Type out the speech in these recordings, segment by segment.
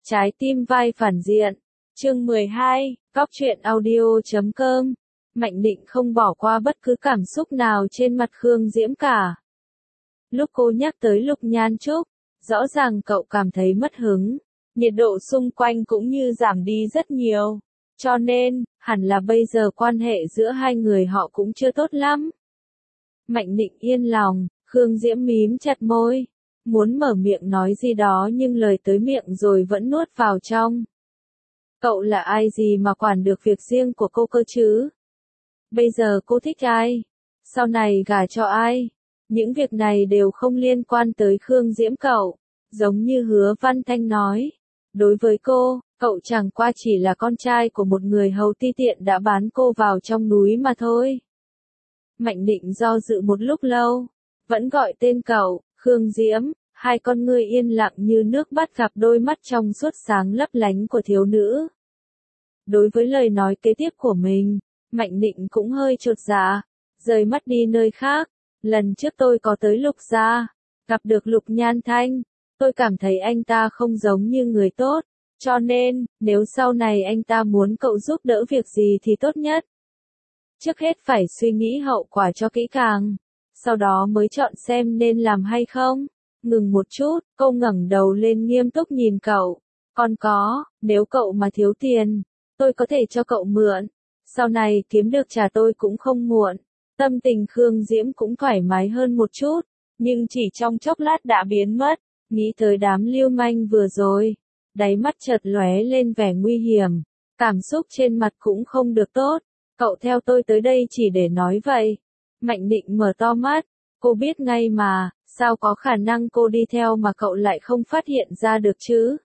Trái tim vai phản diện. Chương 12, Góc truyện audio.com. Mạnh Định không bỏ qua bất cứ cảm xúc nào trên mặt Khương Diễm cả. Lúc cô nhắc tới Lục Nhan Trúc, rõ ràng cậu cảm thấy mất hứng, nhiệt độ xung quanh cũng như giảm đi rất nhiều. Cho nên, hẳn là bây giờ quan hệ giữa hai người họ cũng chưa tốt lắm. Mạnh Định yên lòng, Khương Diễm mím chặt môi, muốn mở miệng nói gì đó nhưng lời tới miệng rồi vẫn nuốt vào trong. Cậu là ai gì mà quản được việc riêng của cô cơ chứ? Bây giờ cô thích ai? Sau này gả cho ai? Những việc này đều không liên quan tới Khương Diễm cậu. Giống như Hứa Văn Thanh nói. Đối với cô, cậu chẳng qua chỉ là con trai của một người hầu ti tiện đã bán cô vào trong núi mà thôi. Mạnh Định do dự một lúc lâu, vẫn gọi tên cậu, Khương Diễm. Hai con ngươi yên lặng như nước bắt gặp đôi mắt trong suốt sáng lấp lánh của thiếu nữ. Đối với lời nói kế tiếp của mình, Mạnh Định cũng hơi chột dạ, rời mắt đi nơi khác. Lần trước tôi có tới Lục gia, gặp được Lục Nhan Thanh, tôi cảm thấy anh ta không giống như người tốt, cho nên, nếu sau này anh ta muốn cậu giúp đỡ việc gì thì tốt nhất. Trước hết phải suy nghĩ hậu quả cho kỹ càng, sau đó mới chọn xem nên làm hay không. Ngừng một chút, cô ngẩng đầu lên nghiêm túc nhìn cậu. Còn có, nếu cậu mà thiếu tiền, tôi có thể cho cậu mượn. Sau này kiếm được trả tôi cũng không muộn. Tâm tình Khương Diễm cũng thoải mái hơn một chút, nhưng chỉ trong chốc lát đã biến mất. Nghĩ tới đám lưu manh vừa rồi, đáy mắt chợt lóe lên vẻ nguy hiểm. Cảm xúc trên mặt cũng không được tốt. Cậu theo tôi tới đây chỉ để nói vậy. Mạnh Định mở to mắt. Cô biết ngay mà, sao có khả năng cô đi theo mà cậu lại không phát hiện ra được chứ?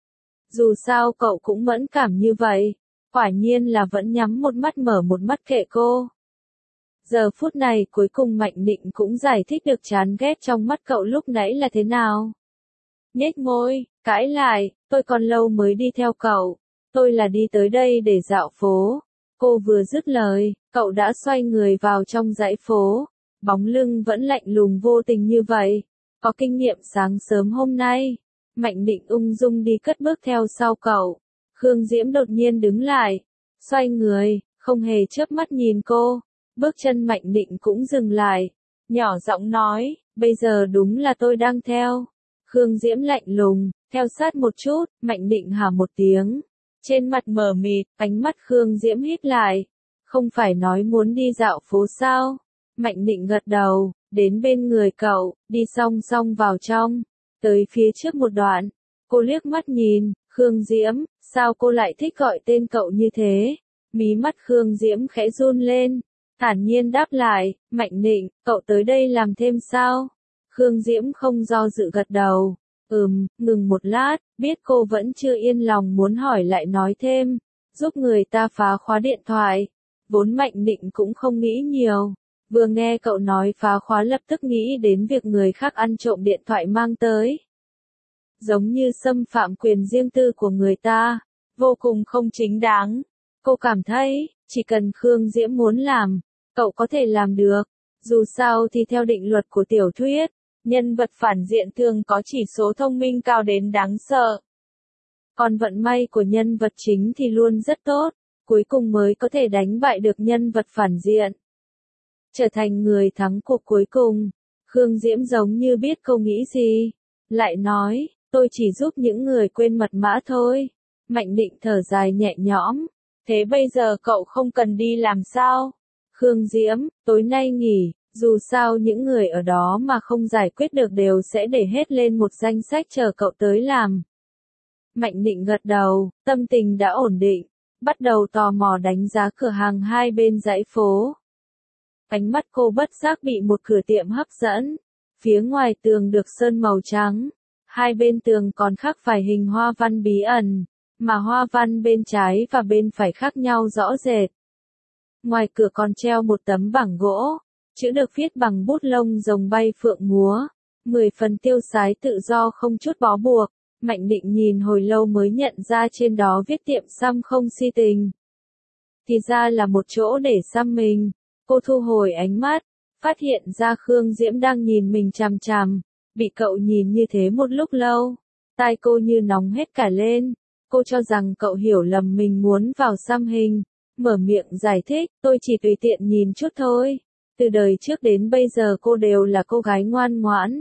Dù sao cậu cũng mẫn cảm như vậy, quả nhiên là vẫn nhắm một mắt mở một mắt kệ cô. Giờ phút này cuối cùng Mạnh Định cũng giải thích được chán ghét trong mắt cậu lúc nãy là thế nào. Nhếch môi, cãi lại, tôi còn lâu mới đi theo cậu, tôi là đi tới đây để dạo phố. Cô vừa dứt lời, cậu đã xoay người vào trong dãy phố. Bóng lưng vẫn lạnh lùng vô tình như vậy. Có kinh nghiệm sáng sớm hôm nay, Mạnh Định ung dung đi cất bước theo sau cậu. Khương Diễm đột nhiên đứng lại, xoay người, không hề chớp mắt nhìn cô. Bước chân Mạnh Định cũng dừng lại, nhỏ giọng nói, bây giờ đúng là tôi đang theo. Khương Diễm lạnh lùng, theo sát một chút, Mạnh Định hả một tiếng. Trên mặt mờ mịt, ánh mắt Khương Diễm híp lại. Không phải nói muốn đi dạo phố sao? Mạnh Định gật đầu, đến bên người cậu, đi song song vào trong. Tới phía trước một đoạn, cô liếc mắt nhìn, Khương Diễm, sao cô lại thích gọi tên cậu như thế? Mí mắt Khương Diễm khẽ run lên, thản nhiên đáp lại, Mạnh Định, cậu tới đây làm thêm sao? Khương Diễm không do dự gật đầu, ngừng một lát, biết cô vẫn chưa yên lòng muốn hỏi lại nói thêm, giúp người ta phá khóa điện thoại. Vốn Mạnh Định cũng không nghĩ nhiều. Vừa nghe cậu nói phá khóa lập tức nghĩ đến việc người khác ăn trộm điện thoại mang tới. Giống như xâm phạm quyền riêng tư của người ta, vô cùng không chính đáng. Cô cảm thấy, chỉ cần Khương Diễm muốn làm, cậu có thể làm được. Dù sao thì theo định luật của tiểu thuyết, nhân vật phản diện thường có chỉ số thông minh cao đến đáng sợ. Còn vận may của nhân vật chính thì luôn rất tốt, cuối cùng mới có thể đánh bại được nhân vật phản diện. Trở thành người thắng cuộc cuối cùng. Khương Diễm giống như biết cô nghĩ gì. Lại nói, tôi chỉ giúp những người quên mật mã thôi. Mạnh Định thở dài nhẹ nhõm. Thế bây giờ cậu không cần đi làm sao? Khương Diễm, tối nay nghỉ, dù sao những người ở đó mà không giải quyết được đều sẽ để hết lên một danh sách chờ cậu tới làm. Mạnh Định gật đầu, tâm tình đã ổn định, bắt đầu tò mò đánh giá cửa hàng hai bên dãy phố. Ánh mắt cô bất giác bị một cửa tiệm hấp dẫn. Phía ngoài tường được sơn màu trắng. Hai bên tường còn khắc vài hình hoa văn bí ẩn, mà hoa văn bên trái và bên phải khác nhau rõ rệt. Ngoài cửa còn treo một tấm bảng gỗ, chữ được viết bằng bút lông rồng bay phượng múa. 10 phần tiêu sái tự do không chút bó buộc. Mạnh Định nhìn hồi lâu mới nhận ra trên đó viết tiệm xăm không si tình. Thì ra là một chỗ để xăm mình. Cô thu hồi ánh mắt, phát hiện ra Khương Diễm đang nhìn mình chằm chằm, bị cậu nhìn như thế một lúc lâu. Tai cô như nóng hết cả lên. Cô cho rằng cậu hiểu lầm mình muốn vào xăm hình. Mở miệng giải thích, tôi chỉ tùy tiện nhìn chút thôi. Từ đời trước đến bây giờ cô đều là cô gái ngoan ngoãn.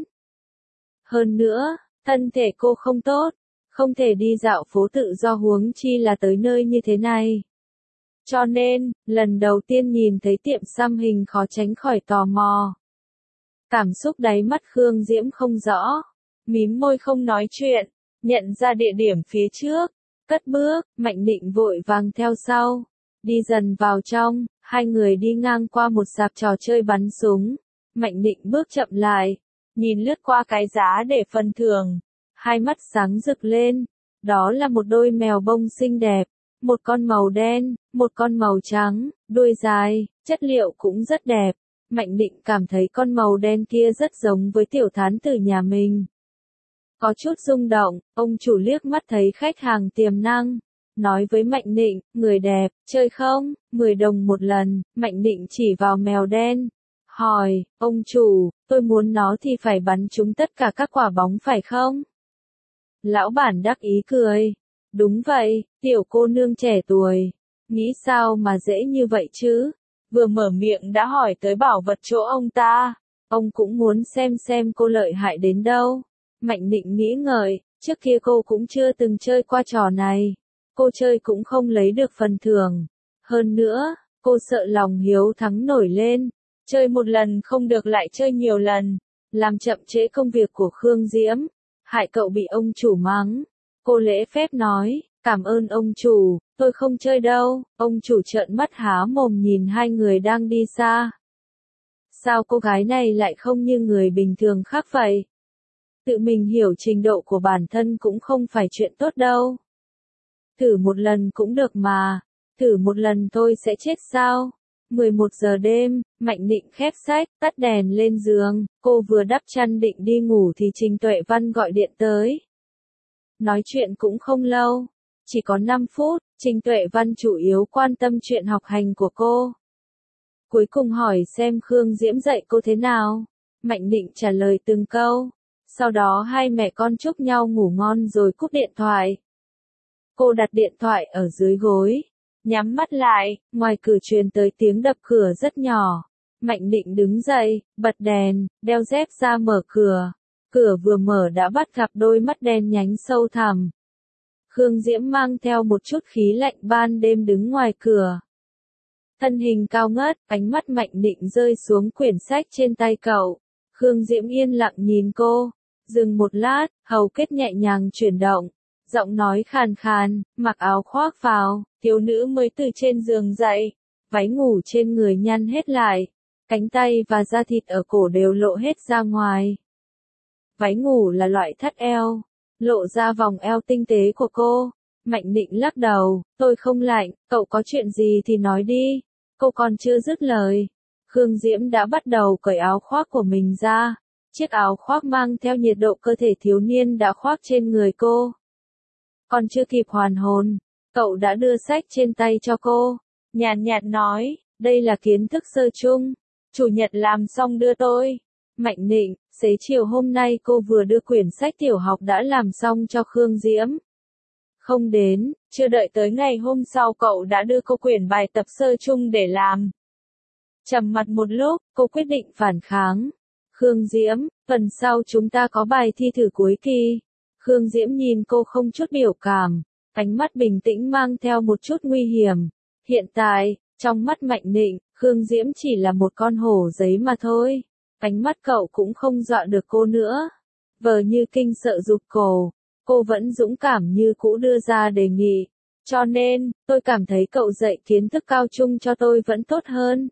Hơn nữa, thân thể cô không tốt, không thể đi dạo phố tự do huống chi là tới nơi như thế này. Cho nên, lần đầu tiên nhìn thấy tiệm xăm hình khó tránh khỏi tò mò. Cảm xúc đáy mắt Khương Diễm không rõ, mím môi không nói chuyện, nhận ra địa điểm phía trước, cất bước, Mạnh Định vội vàng theo sau, đi dần vào trong, hai người đi ngang qua một sạp trò chơi bắn súng, Mạnh Định bước chậm lại, nhìn lướt qua cái giá để phần thưởng, hai mắt sáng rực lên, đó là một đôi mèo bông xinh đẹp, một con màu đen, một con màu trắng, đuôi dài, chất liệu cũng rất đẹp. Mạnh Định cảm thấy con màu đen kia rất giống với tiểu thán tử nhà mình. Có chút rung động, ông chủ liếc mắt thấy khách hàng tiềm năng, nói với Mạnh Định, người đẹp, chơi không, 10 đồng một lần, Mạnh Định chỉ vào mèo đen, hỏi, ông chủ, tôi muốn nó thì phải bắn trúng tất cả các quả bóng phải không? Lão bản đắc ý cười, đúng vậy, tiểu cô nương trẻ tuổi, nghĩ sao mà dễ như vậy chứ? Vừa mở miệng đã hỏi tới bảo vật chỗ ông ta, ông cũng muốn xem cô lợi hại đến đâu. Mạnh Định nghĩ ngợi, trước kia cô cũng chưa từng chơi qua trò này, cô chơi cũng không lấy được phần thưởng. Hơn nữa, cô sợ lòng hiếu thắng nổi lên, chơi một lần không được lại chơi nhiều lần, làm chậm trễ công việc của Khương Diễm, hại cậu bị ông chủ mắng. Cô lễ phép nói, cảm ơn ông chủ, tôi không chơi đâu. Ông chủ trợn mắt há mồm nhìn hai người đang đi xa. Sao cô gái này lại không như người bình thường khác vậy? Tự mình hiểu trình độ của bản thân cũng không phải chuyện tốt đâu. Thử một lần cũng được mà, thử một lần thôi sẽ chết sao? 11 giờ đêm, Mạnh Định khép sách, tắt đèn lên giường, cô vừa đắp chăn định đi ngủ thì Trình Tuệ Văn gọi điện tới. Nói chuyện cũng không lâu, chỉ có 5 phút, Trình Tuệ Văn chủ yếu quan tâm chuyện học hành của cô. Cuối cùng hỏi xem Khương Diễm dạy cô thế nào. Mạnh Định trả lời từng câu. Sau đó hai mẹ con chúc nhau ngủ ngon rồi cúp điện thoại. Cô đặt điện thoại ở dưới gối, nhắm mắt lại, ngoài cửa truyền tới tiếng đập cửa rất nhỏ. Mạnh Định đứng dậy, bật đèn, đeo dép ra mở cửa. Cửa vừa mở đã bắt gặp đôi mắt đen nhánh sâu thẳm. Khương Diễm mang theo một chút khí lạnh ban đêm đứng ngoài cửa. Thân hình cao ngất, ánh mắt Mạnh Định rơi xuống quyển sách trên tay cậu. Khương Diễm yên lặng nhìn cô, dừng một lát, hầu kết nhẹ nhàng chuyển động, giọng nói khàn khàn, mặc áo khoác vào, thiếu nữ mới từ trên giường dậy, váy ngủ trên người nhăn hết lại, cánh tay và da thịt ở cổ đều lộ hết ra ngoài. Váy ngủ là loại thắt eo, lộ ra vòng eo tinh tế của cô. Mạnh Định lắc đầu, tôi không lạnh, cậu có chuyện gì thì nói đi. Cô còn chưa dứt lời, Khương Diễm đã bắt đầu cởi áo khoác của mình ra. Chiếc áo khoác mang theo nhiệt độ cơ thể thiếu niên đã khoác trên người cô. Còn chưa kịp hoàn hồn, cậu đã đưa sách trên tay cho cô. Nhàn nhạt nói, đây là kiến thức sơ chung, chủ nhật làm xong đưa tôi. Mạnh Định, xế chiều hôm nay cô vừa đưa quyển sách tiểu học đã làm xong cho Khương Diễm. Không đến, chưa đợi tới ngày hôm sau cậu đã đưa cô quyển bài tập sơ chung để làm. Trầm mặt một lúc, cô quyết định phản kháng. Khương Diễm, tuần sau chúng ta có bài thi thử cuối kỳ. Khương Diễm nhìn cô không chút biểu cảm, ánh mắt bình tĩnh mang theo một chút nguy hiểm. Hiện tại, trong mắt Mạnh Định, Khương Diễm chỉ là một con hổ giấy mà thôi. Ánh mắt cậu cũng không dọa được cô nữa. Vờ như kinh sợ rụt cổ, cô vẫn dũng cảm như cũ đưa ra đề nghị. Cho nên, tôi cảm thấy cậu dạy kiến thức cao trung cho tôi vẫn tốt hơn.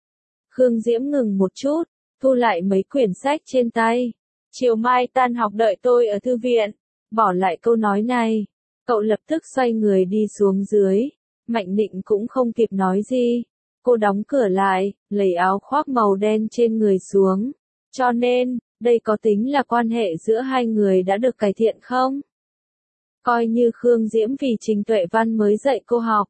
Khương Diễm ngừng một chút, thu lại mấy quyển sách trên tay. Chiều mai tan học đợi tôi ở thư viện. Bỏ lại câu nói này, cậu lập tức xoay người đi xuống dưới. Mạnh Định cũng không kịp nói gì. Cô đóng cửa lại, lấy áo khoác màu đen trên người xuống. Cho nên, đây có tính là quan hệ giữa hai người đã được cải thiện không? Coi như Khương Diễm vì Trình Tuệ Văn mới dạy cô học.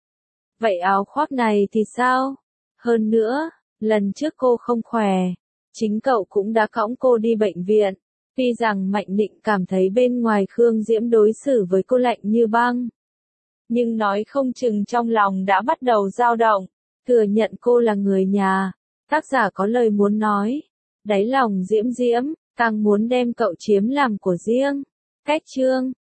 Vậy áo khoác này thì sao? Hơn nữa, lần trước cô không khỏe, chính cậu cũng đã cõng cô đi bệnh viện. Tuy rằng Mạnh Định cảm thấy bên ngoài Khương Diễm đối xử với cô lạnh như băng, nhưng nói không chừng trong lòng đã bắt đầu dao động, thừa nhận cô là người nhà. Tác giả có lời muốn nói, đáy lòng Diễm Diễm, càng muốn đem cậu chiếm làm của riêng. Cách chương